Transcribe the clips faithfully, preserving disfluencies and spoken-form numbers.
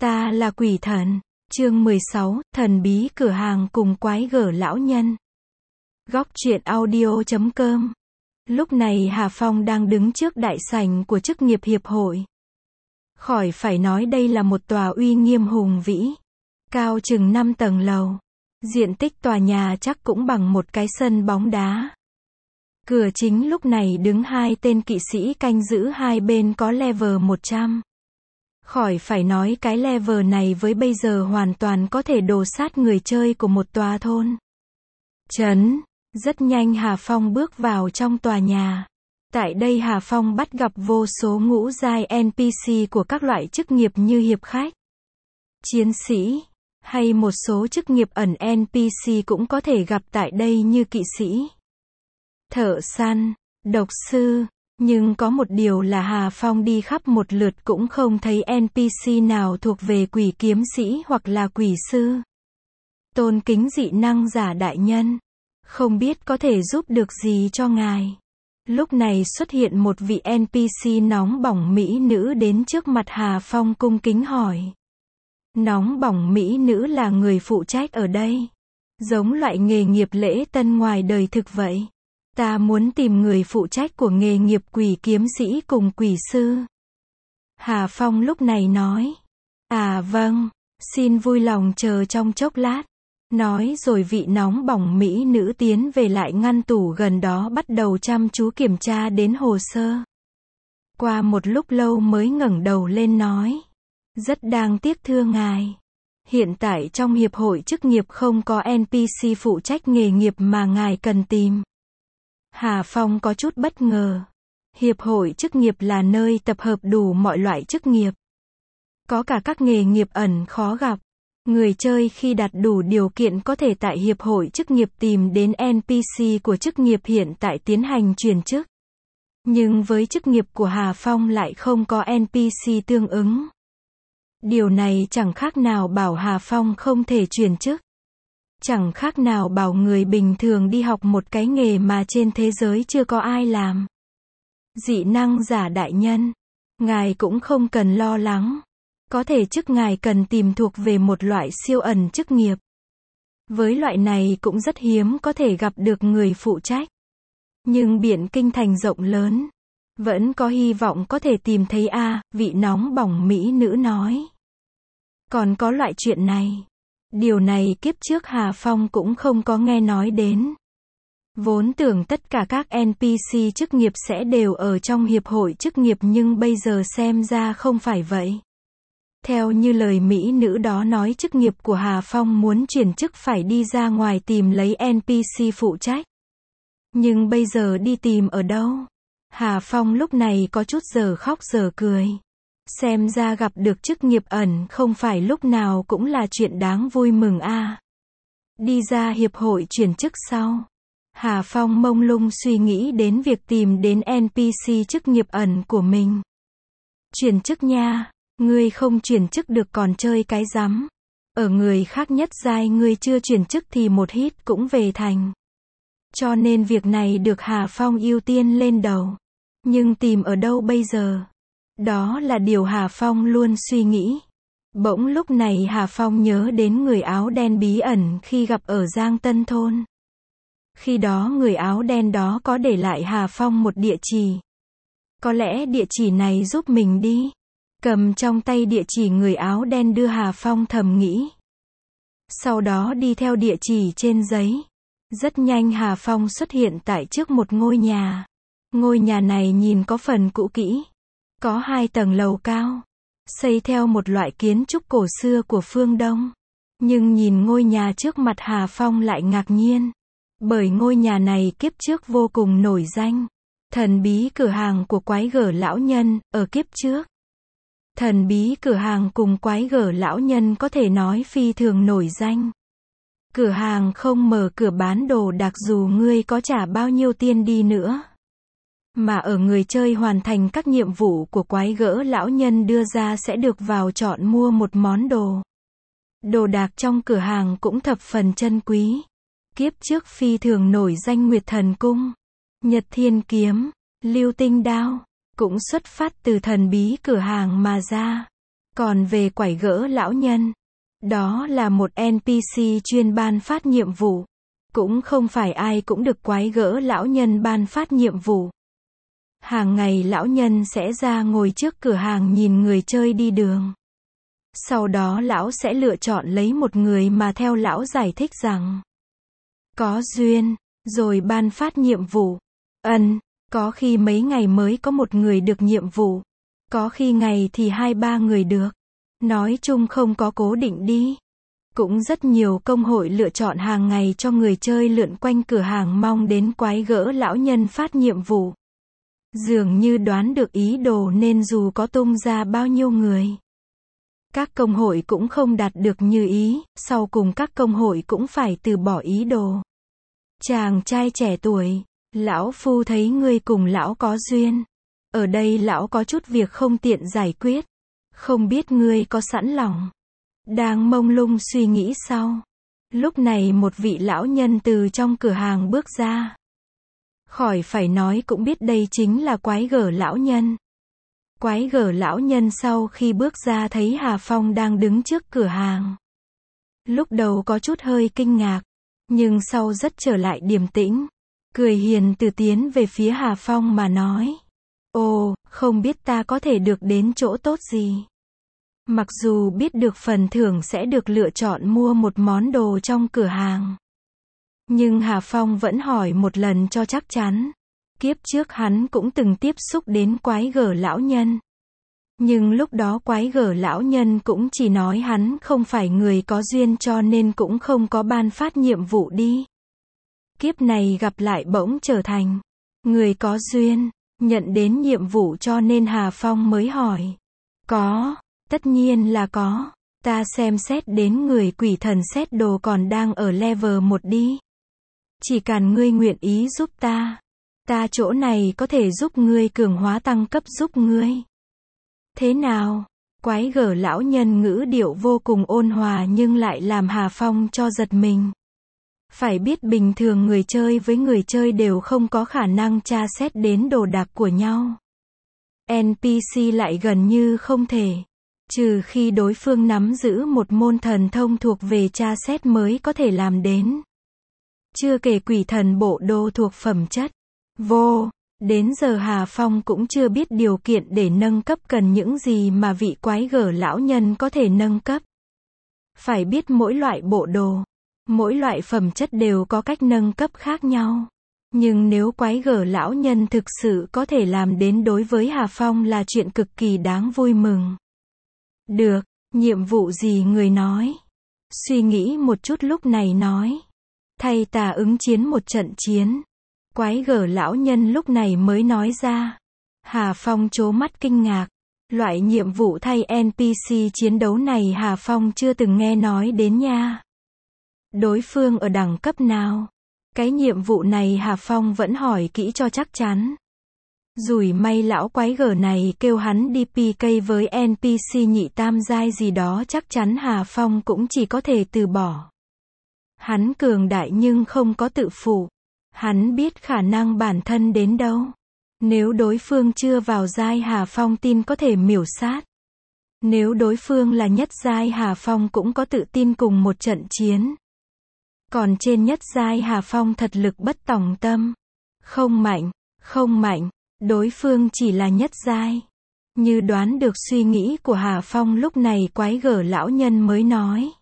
Ta là quỷ thần. Chương mười sáu, thần bí cửa hàng cùng quái gở lão nhân. Góc truyện audio chấm com. Lúc này Hà Phong đang đứng trước đại sảnh của chức nghiệp hiệp hội. Khỏi phải nói đây là một tòa uy nghiêm hùng vĩ, cao chừng năm tầng lầu. Diện tích tòa nhà chắc cũng bằng một cái sân bóng đá. Cửa chính lúc này đứng hai tên kỵ sĩ canh giữ hai bên có level một trăm. Khỏi phải nói cái level này với bây giờ hoàn toàn có thể đồ sát người chơi của một tòa thôn. Chấn. Rất nhanh Hà Phong bước vào trong tòa nhà. Tại đây Hà Phong bắt gặp vô số ngũ giai en pê xê của các loại chức nghiệp như hiệp khách, chiến sĩ, hay một số chức nghiệp ẩn en pê xê cũng có thể gặp tại đây như kỵ sĩ, thợ săn, độc sư. Nhưng có một điều là Hà Phong đi khắp một lượt cũng không thấy en pê xê nào thuộc về quỷ kiếm sĩ hoặc là quỷ sư. Tôn kính dị năng giả đại nhân, không biết có thể giúp được gì cho ngài. Lúc này xuất hiện một vị en pê xê nóng bỏng mỹ nữ đến trước mặt Hà Phong cung kính hỏi. Nóng bỏng mỹ nữ là người phụ trách ở đây. Giống loại nghề nghiệp lễ tân ngoài đời thực vậy. Ta muốn tìm người phụ trách của nghề nghiệp quỷ kiếm sĩ cùng quỷ sư. Hà Phong lúc này nói. À vâng, xin vui lòng chờ trong chốc lát. Nói rồi vị nóng bỏng mỹ nữ tiến về lại ngăn tủ gần đó bắt đầu chăm chú kiểm tra đến hồ sơ. Qua một lúc lâu mới ngẩng đầu lên nói. Rất đáng tiếc thưa ngài. Hiện tại trong hiệp hội chức nghiệp không có en pê xê phụ trách nghề nghiệp mà ngài cần tìm. Hà Phong có chút bất ngờ. Hiệp hội chức nghiệp là nơi tập hợp đủ mọi loại chức nghiệp. Có cả các nghề nghiệp ẩn khó gặp. Người chơi khi đạt đủ điều kiện có thể tại hiệp hội chức nghiệp tìm đến en pê xê của chức nghiệp hiện tại tiến hành chuyển chức. Nhưng với chức nghiệp của Hà Phong lại không có en pê xê tương ứng. Điều này chẳng khác nào bảo Hà Phong không thể chuyển chức. Chẳng khác nào bảo người bình thường đi học một cái nghề mà trên thế giới chưa có ai làm. Dị năng giả đại nhân, ngài cũng không cần lo lắng. Có thể chức ngài cần tìm thuộc về một loại siêu ẩn chức nghiệp. Với loại này cũng rất hiếm có thể gặp được người phụ trách. Nhưng biển kinh thành rộng lớn, vẫn có hy vọng có thể tìm thấy a, à, vị nóng bỏng mỹ nữ nói. Còn có loại chuyện này. Điều này kiếp trước Hà Phong cũng không có nghe nói đến. Vốn tưởng tất cả các en pê xê chức nghiệp sẽ đều ở trong hiệp hội chức nghiệp nhưng bây giờ xem ra không phải vậy. Theo như lời mỹ nữ đó nói chức nghiệp của Hà Phong muốn chuyển chức phải đi ra ngoài tìm lấy en pê xê phụ trách. Nhưng bây giờ đi tìm ở đâu? Hà Phong lúc này có chút giờ khóc giờ cười. Xem ra gặp được chức nghiệp ẩn không phải lúc nào cũng là chuyện đáng vui mừng a. À. Đi ra hiệp hội chuyển chức sau. Hà Phong mông lung suy nghĩ đến việc tìm đến en pê xê chức nghiệp ẩn của mình. Chuyển chức nha, ngươi không chuyển chức được còn chơi cái rắm. Ở người khác nhất giai ngươi chưa chuyển chức thì một hít cũng về thành. Cho nên việc này được Hà Phong ưu tiên lên đầu. Nhưng tìm ở đâu bây giờ? Đó là điều Hà Phong luôn suy nghĩ. Bỗng lúc này Hà Phong nhớ đến người áo đen bí ẩn khi gặp ở Giang Tân Thôn. Khi đó người áo đen đó có để lại Hà Phong một địa chỉ. Có lẽ địa chỉ này giúp mình đi. Cầm trong tay địa chỉ người áo đen đưa Hà Phong thầm nghĩ. Sau đó đi theo địa chỉ trên giấy. Rất nhanh Hà Phong xuất hiện tại trước một ngôi nhà. Ngôi nhà này nhìn có phần cũ kỹ. Có hai tầng lầu cao, xây theo một loại kiến trúc cổ xưa của phương Đông. Nhưng nhìn ngôi nhà trước mặt Hà Phong lại ngạc nhiên. Bởi ngôi nhà này kiếp trước vô cùng nổi danh. Thần bí cửa hàng của quái gở lão nhân, ở kiếp trước. Thần bí cửa hàng cùng quái gở lão nhân có thể nói phi thường nổi danh. Cửa hàng không mở cửa bán đồ đặc dù ngươi có trả bao nhiêu tiền đi nữa. Mà ở người chơi hoàn thành các nhiệm vụ của quái gở lão nhân đưa ra sẽ được vào chọn mua một món đồ. Đồ đạc trong cửa hàng cũng thập phần chân quý. Kiếp trước phi thường nổi danh Nguyệt Thần Cung, Nhật Thiên Kiếm, Lưu Tinh Đao, cũng xuất phát từ thần bí cửa hàng mà ra. Còn về quải gỡ lão nhân, đó là một en pê xê chuyên ban phát nhiệm vụ. Cũng không phải ai cũng được quái gỡ lão nhân ban phát nhiệm vụ. Hàng ngày lão nhân sẽ ra ngồi trước cửa hàng nhìn người chơi đi đường. Sau đó lão sẽ lựa chọn lấy một người mà theo lão giải thích rằng có duyên, rồi ban phát nhiệm vụ. Ân, có khi mấy ngày mới có một người được nhiệm vụ. Có khi ngày thì hai ba người được. Nói chung không có cố định đi. Cũng rất nhiều công hội lựa chọn hàng ngày cho người chơi lượn quanh cửa hàng mong đến quái gỡ lão nhân phát nhiệm vụ. Dường như đoán được ý đồ nên dù có tung ra bao nhiêu người, các công hội cũng không đạt được như ý, sau cùng các công hội cũng phải từ bỏ ý đồ. Chàng trai trẻ tuổi, lão phu thấy ngươi cùng lão có duyên. Ở đây lão có chút việc không tiện giải quyết. Không biết ngươi có sẵn lòng. Đang mông lung suy nghĩ sau. Lúc này một vị lão nhân từ trong cửa hàng bước ra. Khỏi phải nói cũng biết đây chính là quái gở lão nhân. Quái gở lão nhân sau khi bước ra thấy Hà Phong đang đứng trước cửa hàng. Lúc đầu có chút hơi kinh ngạc, nhưng sau rất trở lại điềm tĩnh. Cười hiền từ tiến về phía Hà Phong mà nói. Ồ, không biết ta có thể được đến chỗ tốt gì. Mặc dù biết được phần thưởng sẽ được lựa chọn mua một món đồ trong cửa hàng. Nhưng Hà Phong vẫn hỏi một lần cho chắc chắn. Kiếp trước hắn cũng từng tiếp xúc đến quái gở lão nhân. Nhưng lúc đó quái gở lão nhân cũng chỉ nói hắn không phải người có duyên cho nên cũng không có ban phát nhiệm vụ đi. Kiếp này gặp lại bỗng trở thành người có duyên, nhận đến nhiệm vụ cho nên Hà Phong mới hỏi. Có, tất nhiên là có. Ta xem xét đến người quỷ thần xét đồ còn đang ở level một đi. Chỉ cần ngươi nguyện ý giúp ta. Ta chỗ này có thể giúp ngươi cường hóa tăng cấp giúp ngươi. Thế nào? Quái gở lão nhân ngữ điệu vô cùng ôn hòa nhưng lại làm Hà Phong cho giật mình. Phải biết bình thường người chơi với người chơi đều không có khả năng tra xét đến đồ đạc của nhau. en pê xê lại gần như không thể. Trừ khi đối phương nắm giữ một môn thần thông thuộc về tra xét mới có thể làm đến. Chưa kể quỷ thần bộ đô thuộc phẩm chất. Vô, đến giờ Hà Phong cũng chưa biết điều kiện để nâng cấp cần những gì mà vị quái gở lão nhân có thể nâng cấp. Phải biết mỗi loại bộ đồ, mỗi loại phẩm chất đều có cách nâng cấp khác nhau. Nhưng nếu quái gở lão nhân thực sự có thể làm đến đối với Hà Phong là chuyện cực kỳ đáng vui mừng. Được, nhiệm vụ gì người nói? Suy nghĩ một chút lúc này nói. Thay ta ứng chiến một trận chiến. Quái gở lão nhân lúc này mới nói ra. Hà Phong trố mắt kinh ngạc. Loại nhiệm vụ thay en pê xê chiến đấu này Hà Phong chưa từng nghe nói đến nha. Đối phương ở đẳng cấp nào? Cái nhiệm vụ này Hà Phong vẫn hỏi kỹ cho chắc chắn. Rủi may lão quái gở này kêu hắn đi pê ca với en pê xê nhị tam giai gì đó chắc chắn Hà Phong cũng chỉ có thể từ bỏ. Hắn cường đại nhưng không có tự phụ. Hắn biết khả năng bản thân đến đâu. Nếu đối phương chưa vào giai Hà Phong tin có thể miểu sát. Nếu đối phương là nhất giai Hà Phong cũng có tự tin cùng một trận chiến. Còn trên nhất giai Hà Phong thật lực bất tòng tâm. Không mạnh, không mạnh, đối phương chỉ là nhất giai. Như đoán được suy nghĩ của Hà Phong lúc này quái gở lão nhân mới nói.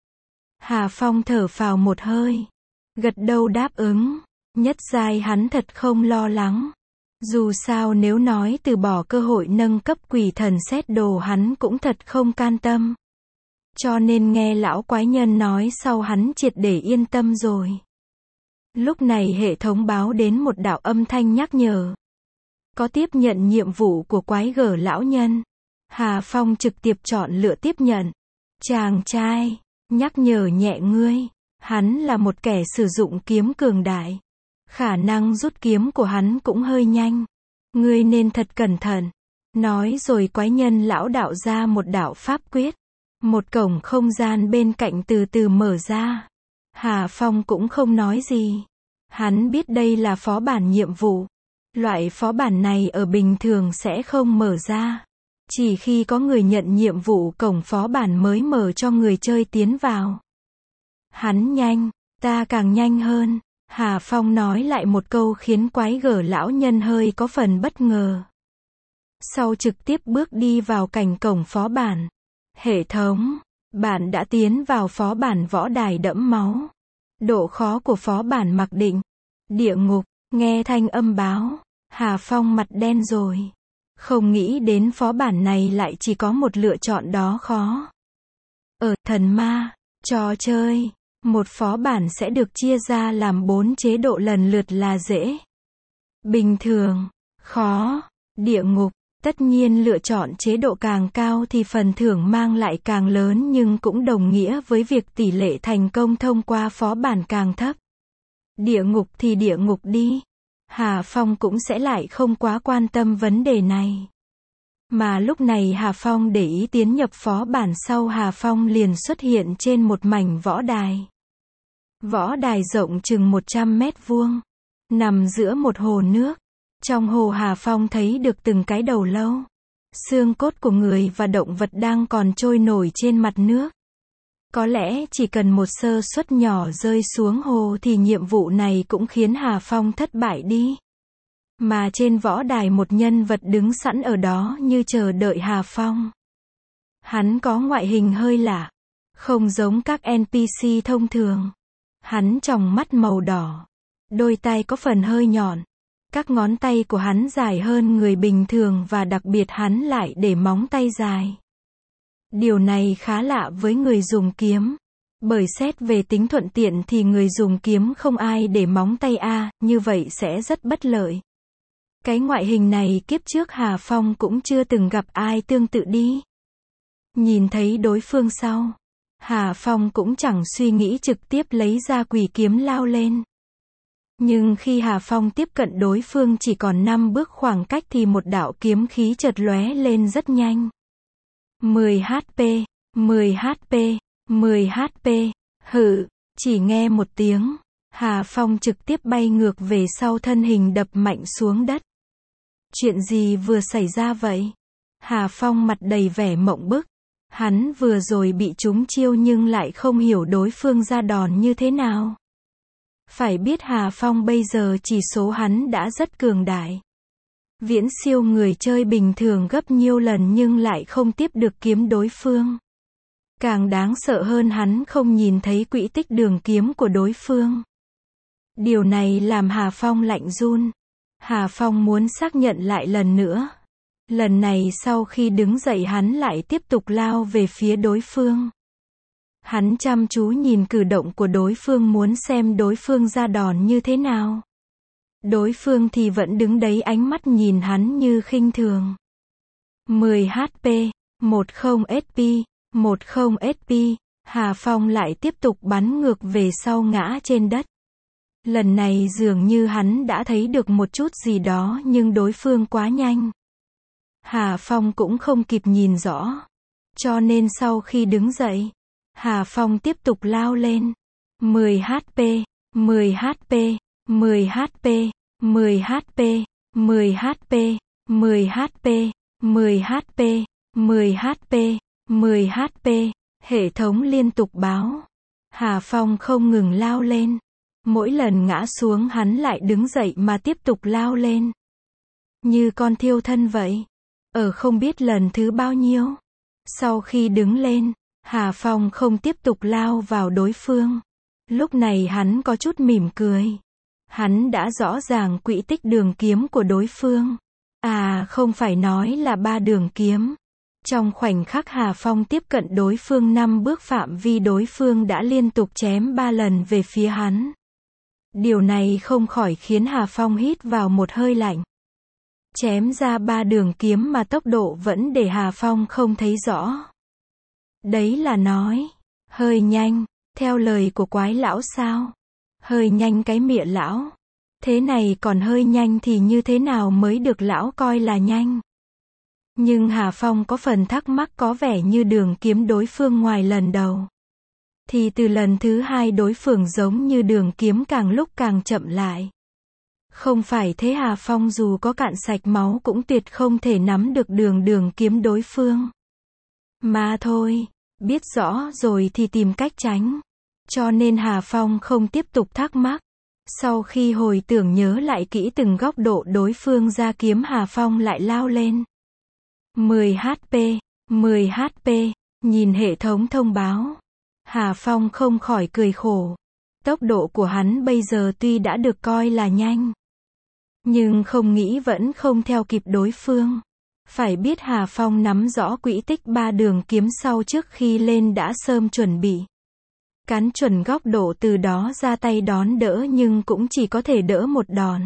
Hà Phong thở phào một hơi. Gật đầu đáp ứng. Nhất giai hắn thật không lo lắng. Dù sao nếu nói từ bỏ cơ hội nâng cấp quỷ thần xét đồ hắn cũng thật không can tâm. Cho nên nghe lão quái nhân nói sau hắn triệt để yên tâm rồi. Lúc này hệ thống báo đến một đạo âm thanh nhắc nhở. Có tiếp nhận nhiệm vụ của quái gở lão nhân. Hà Phong trực tiếp chọn lựa tiếp nhận. Chàng trai, nhắc nhở nhẹ ngươi. Hắn là một kẻ sử dụng kiếm cường đại. Khả năng rút kiếm của hắn cũng hơi nhanh. Ngươi nên thật cẩn thận. Nói rồi quái nhân lão đạo ra một đạo pháp quyết. Một cổng không gian bên cạnh từ từ mở ra. Hà Phong cũng không nói gì. Hắn biết đây là phó bản nhiệm vụ. Loại phó bản này ở bình thường sẽ không mở ra. Chỉ khi có người nhận nhiệm vụ cổng phó bản mới mở cho người chơi tiến vào. Hắn nhanh, ta càng nhanh hơn. Hà Phong nói lại một câu khiến quái gở lão nhân hơi có phần bất ngờ. Sau trực tiếp bước đi vào cảnh cổng phó bản. Hệ thống, bạn đã tiến vào phó bản võ đài đẫm máu. Độ khó của phó bản mặc định. Địa ngục, nghe thanh âm báo. Hà Phong mặt đen rồi. Không nghĩ đến phó bản này lại chỉ có một lựa chọn đó khó. Ở thần ma, trò chơi, một phó bản sẽ được chia ra làm bốn chế độ lần lượt là dễ, bình thường, khó, địa ngục. Tất nhiên lựa chọn chế độ càng cao thì phần thưởng mang lại càng lớn nhưng cũng đồng nghĩa với việc tỷ lệ thành công thông qua phó bản càng thấp. Địa ngục thì địa ngục đi. Hà Phong cũng sẽ lại không quá quan tâm vấn đề này. Mà lúc này Hà Phong để ý tiến nhập phó bản sau Hà Phong liền xuất hiện trên một mảnh võ đài. Võ đài rộng chừng một trăm mét vuông. Nằm giữa một hồ nước. Trong hồ Hà Phong thấy được từng cái đầu lâu, xương cốt của người và động vật đang còn trôi nổi trên mặt nước. Có lẽ chỉ cần một sơ suất nhỏ rơi xuống hồ thì nhiệm vụ này cũng khiến Hà Phong thất bại đi. Mà trên võ đài một nhân vật đứng sẵn ở đó như chờ đợi Hà Phong. Hắn có ngoại hình hơi lạ, không giống các en pê xê thông thường. Hắn tròng mắt màu đỏ, đôi tay có phần hơi nhọn. Các ngón tay của hắn dài hơn người bình thường và đặc biệt hắn lại để móng tay dài. Điều này khá lạ với người dùng kiếm. Bởi xét về tính thuận tiện thì người dùng kiếm không ai để móng tay a, như vậy sẽ rất bất lợi. Cái ngoại hình này kiếp trước Hà Phong cũng chưa từng gặp ai tương tự đi. Nhìn thấy đối phương sau, Hà Phong cũng chẳng suy nghĩ trực tiếp lấy ra quỷ kiếm lao lên. Nhưng khi Hà Phong tiếp cận đối phương chỉ còn năm bước khoảng cách thì một đạo kiếm khí chợt lóe lên rất nhanh. mười hát pê, mười hát pê, mười hát pê, hự, chỉ nghe một tiếng, Hà Phong trực tiếp bay ngược về sau thân hình đập mạnh xuống đất. Chuyện gì vừa xảy ra vậy? Hà Phong mặt đầy vẻ mộng bức. Hắn vừa rồi bị trúng chiêu nhưng lại không hiểu đối phương ra đòn như thế nào. Phải biết Hà Phong bây giờ chỉ số hắn đã rất cường đại. Viễn siêu người chơi bình thường gấp nhiều lần nhưng lại không tiếp được kiếm đối phương. Càng đáng sợ hơn hắn không nhìn thấy quỹ tích đường kiếm của đối phương. Điều này làm Hà Phong lạnh run. Hà Phong muốn xác nhận lại lần nữa. Lần này sau khi đứng dậy hắn lại tiếp tục lao về phía đối phương. Hắn chăm chú nhìn cử động của đối phương muốn xem đối phương ra đòn như thế nào. Đối phương thì vẫn đứng đấy ánh mắt nhìn hắn như khinh thường. mười hát pê, mười ét pê, mười ét pê, Hà Phong lại tiếp tục bắn ngược về sau ngã trên đất. Lần này dường như hắn đã thấy được một chút gì đó nhưng đối phương quá nhanh. Hà Phong cũng không kịp nhìn rõ. Cho nên sau khi đứng dậy, Hà Phong tiếp tục lao lên. mười hát pê, mười hát pê, mười hát pê, mười hát pê, mười hát pê, mười hát pê, mười hát pê, mười hát pê, mười hát pê, hệ thống liên tục báo. Hà Phong không ngừng lao lên. Mỗi lần ngã xuống hắn lại đứng dậy mà tiếp tục lao lên. Như con thiêu thân vậy. Ở không biết lần thứ bao nhiêu. Sau khi đứng lên, Hà Phong không tiếp tục lao vào đối phương. Lúc này hắn có chút mỉm cười. Hắn đã rõ ràng quỹ tích đường kiếm của đối phương. À, không phải nói là ba đường kiếm. Trong khoảnh khắc Hà Phong tiếp cận đối phương năm bước phạm vi đối phương đã liên tục chém ba lần về phía hắn. Điều này không khỏi khiến Hà Phong hít vào một hơi lạnh. Chém ra ba đường kiếm mà tốc độ vẫn để Hà Phong không thấy rõ. Đấy là nói, hơi nhanh, theo lời của quái lão sao? Hơi nhanh cái mịa lão. Thế này còn hơi nhanh thì như thế nào mới được lão coi là nhanh? Nhưng Hà Phong có phần thắc mắc có vẻ như đường kiếm đối phương ngoài lần đầu. Thì từ lần thứ hai đối phương giống như đường kiếm càng lúc càng chậm lại. Không phải thế Hà Phong dù có cạn sạch máu cũng tuyệt không thể nắm được đường đường kiếm đối phương. Mà thôi, biết rõ rồi thì tìm cách tránh. Cho nên Hà Phong không tiếp tục thắc mắc. Sau khi hồi tưởng nhớ lại kỹ từng góc độ đối phương ra kiếm Hà Phong lại lao lên. mười hát pê, mười hát pê, nhìn hệ thống thông báo. Hà Phong không khỏi cười khổ. Tốc độ của hắn bây giờ tuy đã được coi là nhanh, nhưng không nghĩ vẫn không theo kịp đối phương. Phải biết Hà Phong nắm rõ quỹ tích ba đường kiếm sau trước khi lên đã sớm chuẩn bị. Cán chuẩn góc độ từ đó ra tay đón đỡ nhưng cũng chỉ có thể đỡ một đòn.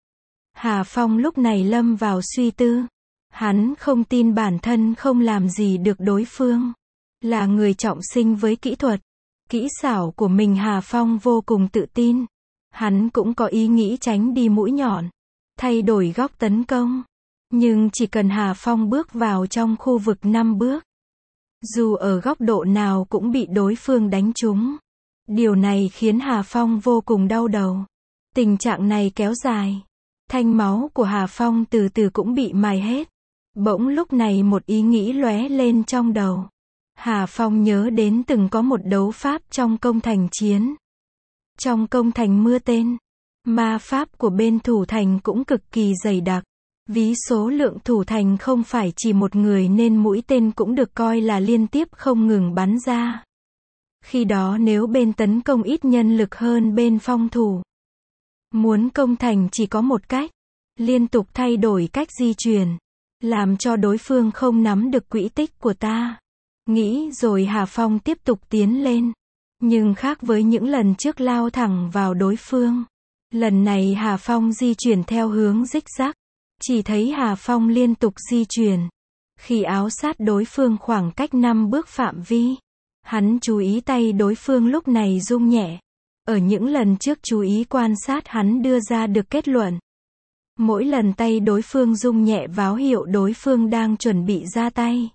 Hà Phong lúc này lâm vào suy tư. Hắn không tin bản thân không làm gì được đối phương. Là người trọng sinh với kỹ thuật, kỹ xảo của mình Hà Phong vô cùng tự tin. Hắn cũng có ý nghĩ tránh đi mũi nhọn, thay đổi góc tấn công. Nhưng chỉ cần Hà Phong bước vào trong khu vực năm bước, dù ở góc độ nào cũng bị đối phương đánh trúng. Điều này khiến Hà Phong vô cùng đau đầu. Tình trạng này kéo dài, thanh máu của Hà Phong từ từ cũng bị mài hết. Bỗng lúc này một ý nghĩ lóe lên trong đầu. Hà Phong nhớ đến từng có một đấu pháp trong công thành chiến. Trong công thành mưa tên, ma pháp của bên thủ thành cũng cực kỳ dày đặc. Ví số lượng thủ thành không phải chỉ một người nên mũi tên cũng được coi là liên tiếp không ngừng bắn ra. Khi đó nếu bên tấn công ít nhân lực hơn bên phòng thủ, muốn công thành chỉ có một cách, liên tục thay đổi cách di chuyển, làm cho đối phương không nắm được quỹ tích của ta. Nghĩ rồi Hà Phong tiếp tục tiến lên. Nhưng khác với những lần trước lao thẳng vào đối phương, lần này Hà Phong di chuyển theo hướng zigzag. Chỉ thấy Hà Phong liên tục di chuyển. Khi áo sát đối phương khoảng cách năm bước phạm vi, hắn chú ý tay đối phương lúc này rung nhẹ. Ở những lần trước chú ý quan sát hắn đưa ra được kết luận. Mỗi lần tay đối phương rung nhẹ báo hiệu đối phương đang chuẩn bị ra tay.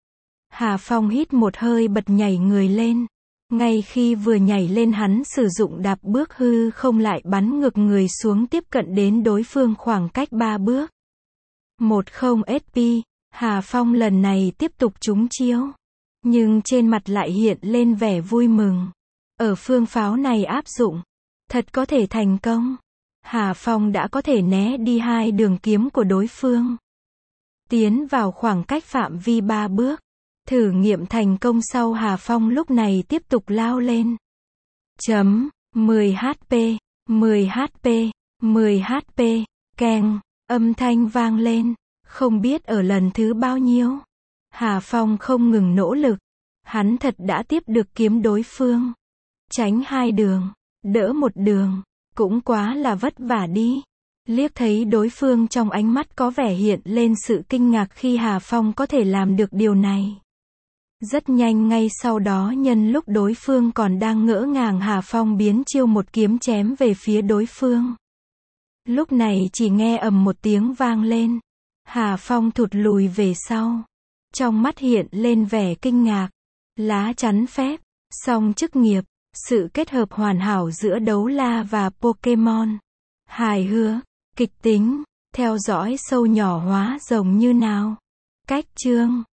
Hà Phong hít một hơi bật nhảy người lên. Ngay khi vừa nhảy lên hắn sử dụng đạp bước hư không lại bắn ngược người xuống tiếp cận đến đối phương khoảng cách ba bước. một không ét pê, Hà Phong lần này tiếp tục trúng chiếu. Nhưng trên mặt lại hiện lên vẻ vui mừng. Ở phương pháo này áp dụng, thật có thể thành công. Hà Phong đã có thể né đi hai đường kiếm của đối phương. Tiến vào khoảng cách phạm vi ba bước. Thử nghiệm thành công sau Hà Phong lúc này tiếp tục lao lên. Chấm, mười hát pê, mười hát pê, mười hát pê, keng, âm thanh vang lên. Không biết ở lần thứ bao nhiêu, Hà Phong không ngừng nỗ lực. Hắn thật đã tiếp được kiếm đối phương. Tránh hai đường, đỡ một đường, cũng quá là vất vả đi. Liếc thấy đối phương trong ánh mắt có vẻ hiện lên sự kinh ngạc khi Hà Phong có thể làm được điều này. Rất nhanh ngay sau đó nhân lúc đối phương còn đang ngỡ ngàng Hà Phong biến chiêu một kiếm chém về phía đối phương. Lúc này chỉ nghe ầm một tiếng vang lên. Hà Phong thụt lùi về sau. Trong mắt hiện lên vẻ kinh ngạc. Lá chắn phép, song chức nghiệp, sự kết hợp hoàn hảo giữa đấu la và Pokemon. Hài hước, kịch tính, theo dõi sâu nhỏ hóa rồng như nào. Cách chương